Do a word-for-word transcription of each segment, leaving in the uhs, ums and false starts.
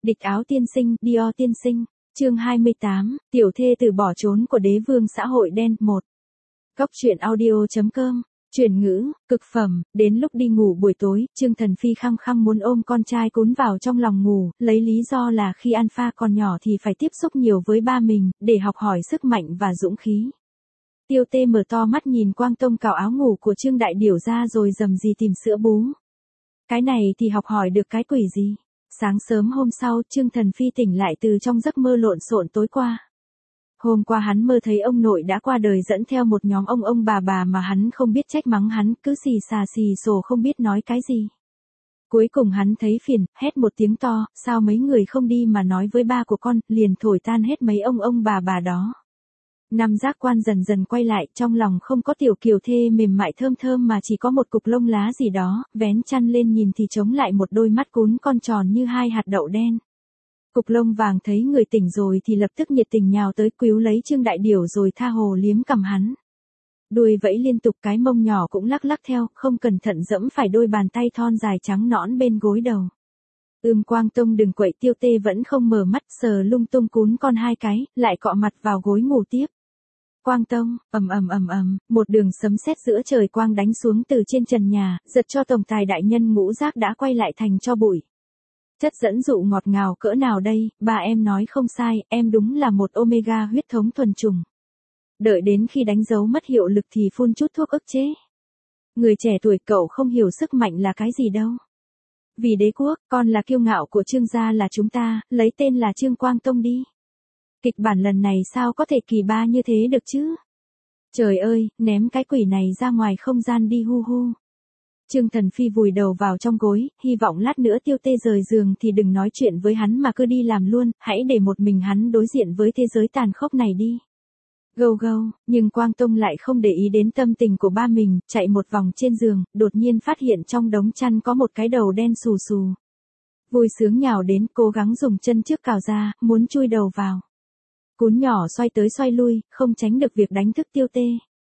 Địch áo tiên sinh, Dior tiên sinh. Chương hai mươi tám, tiểu thê tử bỏ trốn của đế vương xã hội đen. Một. Góc truyện audio chấm com. Chuyển ngữ, cực phẩm. Đến lúc đi ngủ buổi tối, Trương Thần Phi khăng khăng muốn ôm con trai cún vào trong lòng ngủ, lấy lý do là khi Alpha còn nhỏ thì phải tiếp xúc nhiều với ba mình, để học hỏi sức mạnh và dũng khí. Tiêu Tê mở to mắt nhìn Quang Tông cào áo ngủ của Trương Đại Điểu ra rồi rầm rì tìm sữa bú. Cái này thì học hỏi được cái quỷ gì? Sáng sớm hôm sau, Trương Thần Phi tỉnh lại từ trong giấc mơ lộn xộn tối qua. Hôm qua hắn mơ thấy ông nội đã qua đời dẫn theo một nhóm ông ông bà bà mà hắn không biết trách mắng hắn, cứ xì xà xì xồ không biết nói cái gì. Cuối cùng hắn thấy phiền, hét một tiếng to, sao mấy người không đi mà nói với ba của con, liền thổi tan hết mấy ông ông bà bà đó. Năm giác quan dần dần quay lại, trong lòng không có tiểu kiều thê mềm mại thơm thơm mà chỉ có một cục lông lá gì đó, vén chăn lên nhìn thì trống lại một đôi mắt cún con tròn như hai hạt đậu đen. Cục lông vàng thấy người tỉnh rồi thì lập tức nhiệt tình nhào tới cứu lấy Trương Đại Điểu rồi tha hồ liếm cằm hắn. Đuôi vẫy liên tục, cái mông nhỏ cũng lắc lắc theo, không cẩn thận dẫm phải đôi bàn tay thon dài trắng nõn bên gối đầu. Ưm Quang Tông đừng quậy, Tiêu Tê vẫn không mở mắt, sờ lung tung cún con hai cái, lại cọ mặt vào gối ngủ tiếp. Quang Tông, ầm ầm ầm ầm, một đường sấm sét giữa trời quang đánh xuống từ trên trần nhà, giật cho tổng tài đại nhân ngũ giác đã quay lại thành tro bụi. Chất dẫn dụ ngọt ngào cỡ nào đây, ba em nói không sai, em đúng là một omega huyết thống thuần chủng. Đợi đến khi đánh dấu mất hiệu lực thì phun chút thuốc ức chế. Người trẻ tuổi cậu không hiểu sức mạnh là cái gì đâu. Vì đế quốc, con là kiêu ngạo của Trương gia là chúng ta, lấy tên là Trương Quang Tông đi. Kịch bản lần này sao có thể kỳ ba như thế được chứ? Trời ơi, ném cái quỷ này ra ngoài không gian đi hu hu. Trương Thần Phi vùi đầu vào trong gối, hy vọng lát nữa Tiêu Tê rời giường thì đừng nói chuyện với hắn mà cứ đi làm luôn, hãy để một mình hắn đối diện với thế giới tàn khốc này đi. Gâu gâu, nhưng Quang Tông lại không để ý đến tâm tình của ba mình, chạy một vòng trên giường, đột nhiên phát hiện trong đống chăn có một cái đầu đen xù xù. Vui sướng nhào đến, cố gắng dùng chân trước cào ra, muốn chui đầu vào. Cún nhỏ xoay tới xoay lui, không tránh được việc đánh thức Tiêu Tê.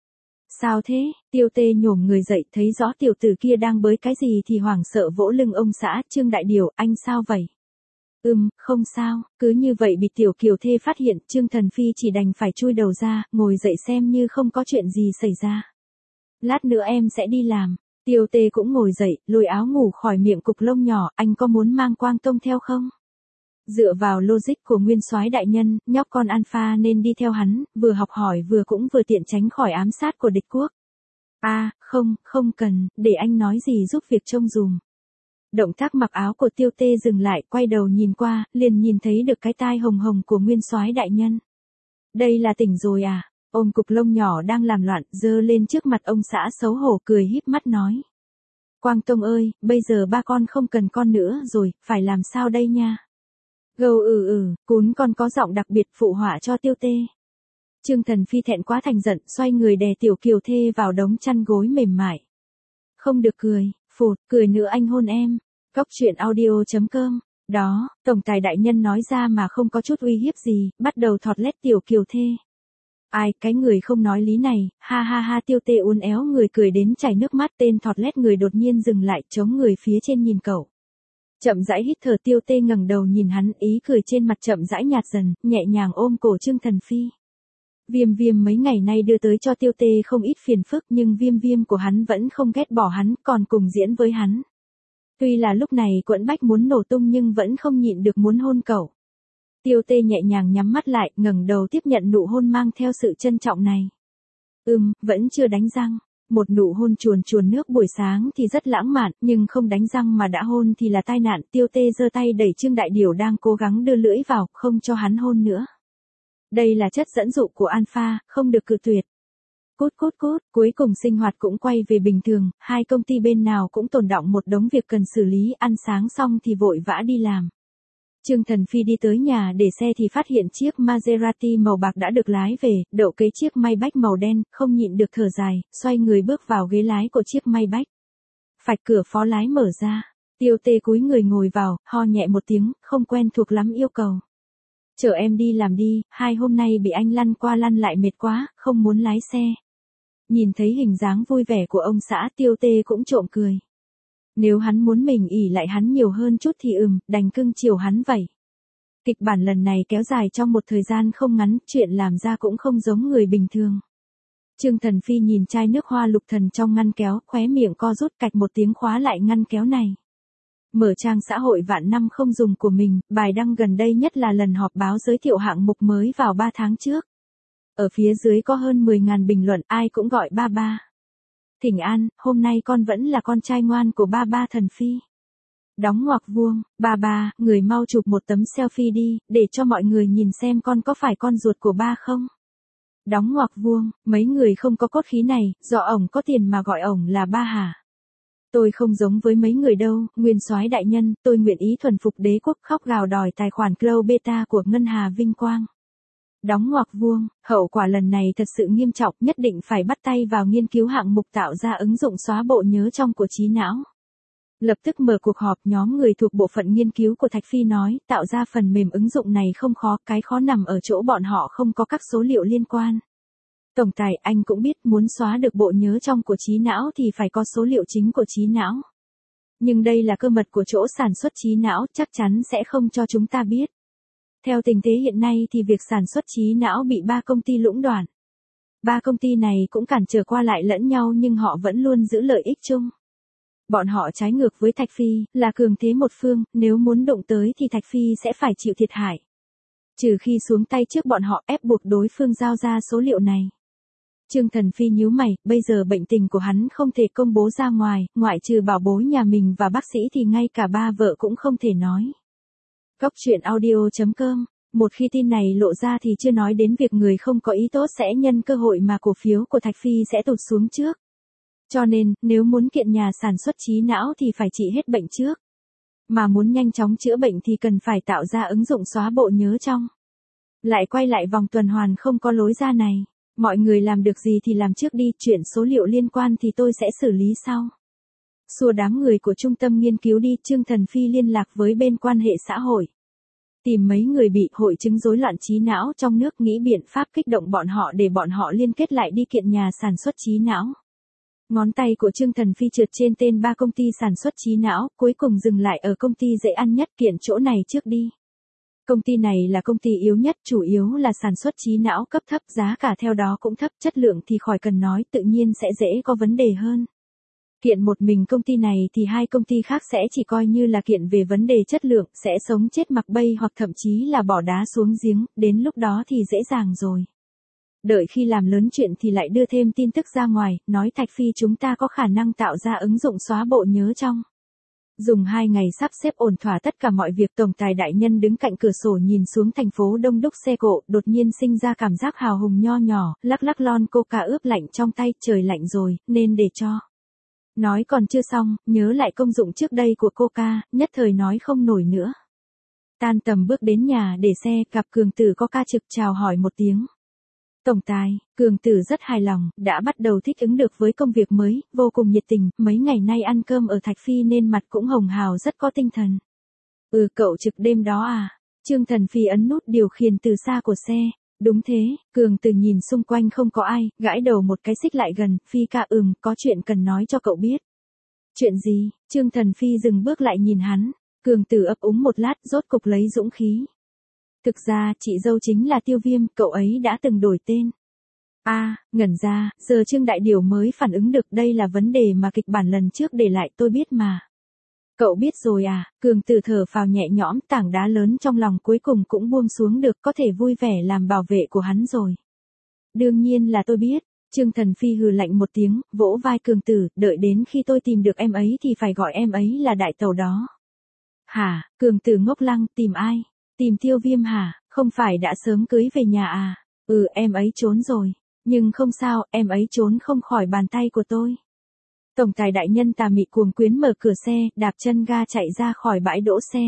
Sao thế? Tiêu Tê nhổm người dậy, thấy rõ tiểu tử kia đang bới cái gì thì hoảng sợ vỗ lưng ông xã. Trương Đại Điểu, anh sao vậy? Ừm, không sao, cứ như vậy bị tiểu kiều thê phát hiện, Trương Thần Phi chỉ đành phải chui đầu ra, ngồi dậy xem như không có chuyện gì xảy ra. Lát nữa em sẽ đi làm. Tiêu Tê cũng ngồi dậy, lôi áo ngủ khỏi miệng cục lông nhỏ, anh có muốn mang Quang Tông theo không? Dựa vào logic của nguyên soái đại nhân, nhóc con Alpha nên đi theo hắn, vừa học hỏi vừa cũng vừa tiện tránh khỏi ám sát của địch quốc. A, à, không, không cần, để anh nói gì giúp việc trông dùm. Động tác mặc áo của Tiêu Tê dừng lại, quay đầu nhìn qua, liền nhìn thấy được cái tai hồng hồng của nguyên soái đại nhân. Đây là tỉnh rồi à? Ôm cục lông nhỏ đang làm loạn, giơ lên trước mặt ông xã xấu hổ cười híp mắt nói. Quang Tông ơi, bây giờ ba con không cần con nữa rồi, phải làm sao đây nha? Gâu ừ ừ, cún con có giọng đặc biệt phụ họa cho Tiêu Tê. Trương Thần Phi thẹn quá thành giận, xoay người đè tiểu kiều thê vào đống chăn gối mềm mại. Không được cười, phụt, cười nữa anh hôn em. Góc truyện audio chấm com. Đó, tổng tài đại nhân nói ra mà không có chút uy hiếp gì, bắt đầu thọt lét tiểu kiều thê. Ai, cái người không nói lý này, ha ha ha. Tiêu Tê uốn éo người cười đến chảy nước mắt, tên thọt lét người đột nhiên dừng lại, chống người phía trên nhìn cậu. Chậm rãi hít thở, Tiêu Tê ngẩng đầu nhìn hắn, ý cười trên mặt chậm rãi nhạt dần, nhẹ nhàng ôm cổ Trương Thần Phi. Viêm Viêm mấy ngày nay đưa tới cho Tiêu Tê không ít phiền phức, nhưng Viêm Viêm của hắn vẫn không ghét bỏ hắn, còn cùng diễn với hắn. Tuy là lúc này quẫn bách muốn nổ tung nhưng vẫn không nhịn được muốn hôn cậu. Tiêu Tê nhẹ nhàng nhắm mắt lại, ngẩng đầu tiếp nhận nụ hôn mang theo sự trân trọng này. Ừm, vẫn chưa đánh răng. Một nụ hôn chuồn chuồn nước buổi sáng thì rất lãng mạn, nhưng không đánh răng mà đã hôn thì là tai nạn. Tiêu Tê giơ tay đẩy Trương Đại Điểu đang cố gắng đưa lưỡi vào, không cho hắn hôn nữa. Đây là chất dẫn dụ của Alpha, không được cự tuyệt. Cút cút cút, cuối cùng sinh hoạt cũng quay về bình thường, hai công ty bên nào cũng tồn đọng một đống việc cần xử lý, ăn sáng xong thì vội vã đi làm. Trương Thần Phi đi tới nhà để xe thì phát hiện chiếc Maserati màu bạc đã được lái về, đậu kế chiếc Maybach màu đen, không nhịn được thở dài, xoay người bước vào ghế lái của chiếc Maybach. Phạch cửa phó lái mở ra, Tiêu Tê cúi người ngồi vào, ho nhẹ một tiếng, không quen thuộc lắm yêu cầu. Chở em đi làm đi, hai hôm nay bị anh lăn qua lăn lại mệt quá, không muốn lái xe. Nhìn thấy hình dáng vui vẻ của ông xã, Tiêu Tê cũng trộm cười. Nếu hắn muốn mình ỉ lại hắn nhiều hơn chút thì ừm, đành cưng chiều hắn vậy. Kịch bản lần này kéo dài trong một thời gian không ngắn, chuyện làm ra cũng không giống người bình thường. Trương Thần Phi nhìn chai nước hoa lục thần trong ngăn kéo, khóe miệng co rút, cạch một tiếng khóa lại ngăn kéo này. Mở trang xã hội vạn năm không dùng của mình, bài đăng gần đây nhất là lần họp báo giới thiệu hạng mục mới vào ba tháng trước. Ở phía dưới có hơn mười nghìn bình luận, ai cũng gọi ba ba. Thỉnh an, hôm nay con vẫn là con trai ngoan của ba ba Thần Phi. Đóng ngoặc vuông, ba ba, người mau chụp một tấm selfie đi, để cho mọi người nhìn xem con có phải con ruột của ba không. Đóng ngoặc vuông, mấy người không có cốt khí này, do ổng có tiền mà gọi ổng là ba hả? Tôi không giống với mấy người đâu, nguyên soái đại nhân, tôi nguyện ý thuần phục đế quốc, khóc gào đòi tài khoản Cloud Beta của Ngân Hà Vinh Quang. Đóng ngoặc vuông, hậu quả lần này thật sự nghiêm trọng, nhất định phải bắt tay vào nghiên cứu hạng mục tạo ra ứng dụng xóa bộ nhớ trong của trí não. Lập tức mở cuộc họp, nhóm người thuộc bộ phận nghiên cứu của Thạch Phi nói, tạo ra phần mềm ứng dụng này không khó, cái khó nằm ở chỗ bọn họ không có các số liệu liên quan. Tổng tài, anh cũng biết muốn xóa được bộ nhớ trong của trí não thì phải có số liệu chính của trí não. Nhưng đây là cơ mật của chỗ sản xuất trí não, chắc chắn sẽ không cho chúng ta biết. Theo tình thế hiện nay thì việc sản xuất trí não bị ba công ty lũng đoạn. Ba công ty này cũng cản trở qua lại lẫn nhau nhưng họ vẫn luôn giữ lợi ích chung. Bọn họ trái ngược với Thạch Phi, là cường thế một phương, nếu muốn động tới thì Thạch Phi sẽ phải chịu thiệt hại. Trừ khi xuống tay trước bọn họ ép buộc đối phương giao ra số liệu này. Trương Thần Phi nhíu mày, bây giờ bệnh tình của hắn không thể công bố ra ngoài, ngoại trừ bảo bối nhà mình và bác sĩ thì ngay cả ba vợ cũng không thể nói. Góc truyện audio chấm com, một khi tin này lộ ra thì chưa nói đến việc người không có ý tốt sẽ nhân cơ hội mà cổ phiếu của Thạch Phi sẽ tụt xuống trước. Cho nên, nếu muốn kiện nhà sản xuất trí não thì phải trị hết bệnh trước. Mà muốn nhanh chóng chữa bệnh thì cần phải tạo ra ứng dụng xóa bộ nhớ trong. Lại quay lại vòng tuần hoàn không có lối ra này. Mọi người làm được gì thì làm trước đi, chuyện số liệu liên quan thì tôi sẽ xử lý sau. Xua đám người của trung tâm nghiên cứu đi, Trương Thần Phi liên lạc với bên quan hệ xã hội. Tìm mấy người bị hội chứng rối loạn trí não trong nước, nghĩ biện pháp kích động bọn họ để bọn họ liên kết lại đi kiện nhà sản xuất trí não. Ngón tay của Trương Thần Phi trượt trên tên ba công ty sản xuất trí não, cuối cùng dừng lại ở công ty dễ ăn nhất, kiện chỗ này trước đi. Công ty này là công ty yếu nhất, chủ yếu là sản xuất trí não cấp thấp, giá cả theo đó cũng thấp, chất lượng thì khỏi cần nói, tự nhiên sẽ dễ có vấn đề hơn. Kiện một mình công ty này thì hai công ty khác sẽ chỉ coi như là kiện về vấn đề chất lượng, sẽ sống chết mặc bay hoặc thậm chí là bỏ đá xuống giếng, đến lúc đó thì dễ dàng rồi. Đợi khi làm lớn chuyện thì lại đưa thêm tin tức ra ngoài, nói Thạch Phi chúng ta có khả năng tạo ra ứng dụng xóa bộ nhớ trong. Dùng hai ngày sắp xếp ổn thỏa tất cả mọi việc, tổng tài đại nhân đứng cạnh cửa sổ nhìn xuống thành phố đông đúc xe cộ, đột nhiên sinh ra cảm giác hào hùng nho nhỏ, lắc lắc lon coca ướp lạnh trong tay, trời lạnh rồi, nên để cho. Nói còn chưa xong, nhớ lại công dụng trước đây của coca, nhất thời nói không nổi nữa. Tan tầm bước đến nhà để xe, gặp Cường Tử Coca trực chào hỏi một tiếng. Tổng tài, Cường Tử rất hài lòng, đã bắt đầu thích ứng được với công việc mới, vô cùng nhiệt tình, mấy ngày nay ăn cơm ở Thạch Phi nên mặt cũng hồng hào, rất có tinh thần. Ừ, cậu trực đêm đó à? Trương Thần Phi ấn nút điều khiển từ xa của xe. Đúng thế, Cường Tử nhìn xung quanh không có ai, gãi đầu một cái xích lại gần, Phi ca ừm, có chuyện cần nói cho cậu biết. Chuyện gì? Trương Thần Phi dừng bước lại nhìn hắn. Cường Tử ấp úng một lát, rốt cục lấy dũng khí. Thực ra, chị dâu chính là Tiêu Viêm, cậu ấy đã từng đổi tên. A, à, ngẩn ra, giờ Trương Đại Điều mới phản ứng được, đây là vấn đề mà kịch bản lần trước để lại, tôi biết mà. Cậu biết rồi à? Cường Tử thở phào nhẹ nhõm, tảng đá lớn trong lòng cuối cùng cũng buông xuống được, có thể vui vẻ làm bảo vệ của hắn rồi. Đương nhiên là tôi biết. Trương Thần Phi hừ lạnh một tiếng, vỗ vai Cường Tử, đợi đến khi tôi tìm được em ấy thì phải gọi em ấy là đại tàu đó. Hả? Cường Tử ngốc lăng, tìm ai? Tìm Tiêu Viêm hả? Không phải đã sớm cưới về nhà à? Ừ, em ấy trốn rồi. Nhưng không sao, em ấy trốn không khỏi bàn tay của tôi. Tổng tài đại nhân tà mị cuồng quyến mở cửa xe, đạp chân ga chạy ra khỏi bãi đỗ xe.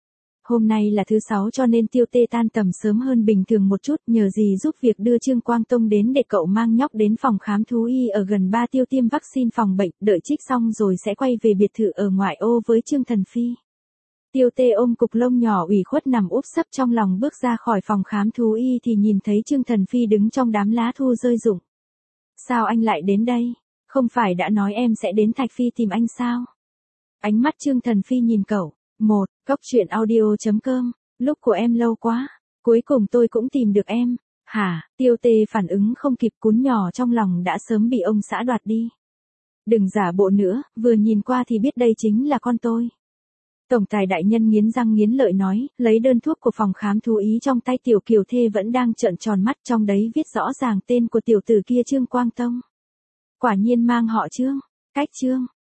Hôm nay là thứ sáu cho nên Tiêu Tê tan tầm sớm hơn bình thường một chút, nhờ gì giúp việc đưa Trương Quang Tông đến để cậu mang nhóc đến phòng khám thú y ở gần ba Tiêu tiêm vaccine phòng bệnh, đợi trích xong rồi sẽ quay về biệt thự ở ngoại ô với Trương Thần Phi. Tiêu Tê ôm cục lông nhỏ ủy khuất nằm úp sấp trong lòng bước ra khỏi phòng khám thú y thì nhìn thấy Trương Thần Phi đứng trong đám lá thu rơi rụng. Sao anh lại đến đây? Không phải đã nói em sẽ đến Thạch Phi tìm anh sao? Ánh mắt Trương Thần Phi nhìn cậu. Một, Góc truyện audio chấm com Lúc của em lâu quá, cuối cùng tôi cũng tìm được em. Hả, Tiêu Tê phản ứng không kịp, cún nhỏ trong lòng đã sớm bị ông xã đoạt đi. Đừng giả bộ nữa, vừa nhìn qua thì biết đây chính là con tôi. Tổng tài đại nhân nghiến răng nghiến lợi nói, lấy đơn thuốc của phòng khám thú ý trong tay Tiểu Kiều Thê vẫn đang trợn tròn mắt, trong đấy viết rõ ràng tên của tiểu tử kia Trương Quang Tông. Quả nhiên mang họ Trương, cách Trương,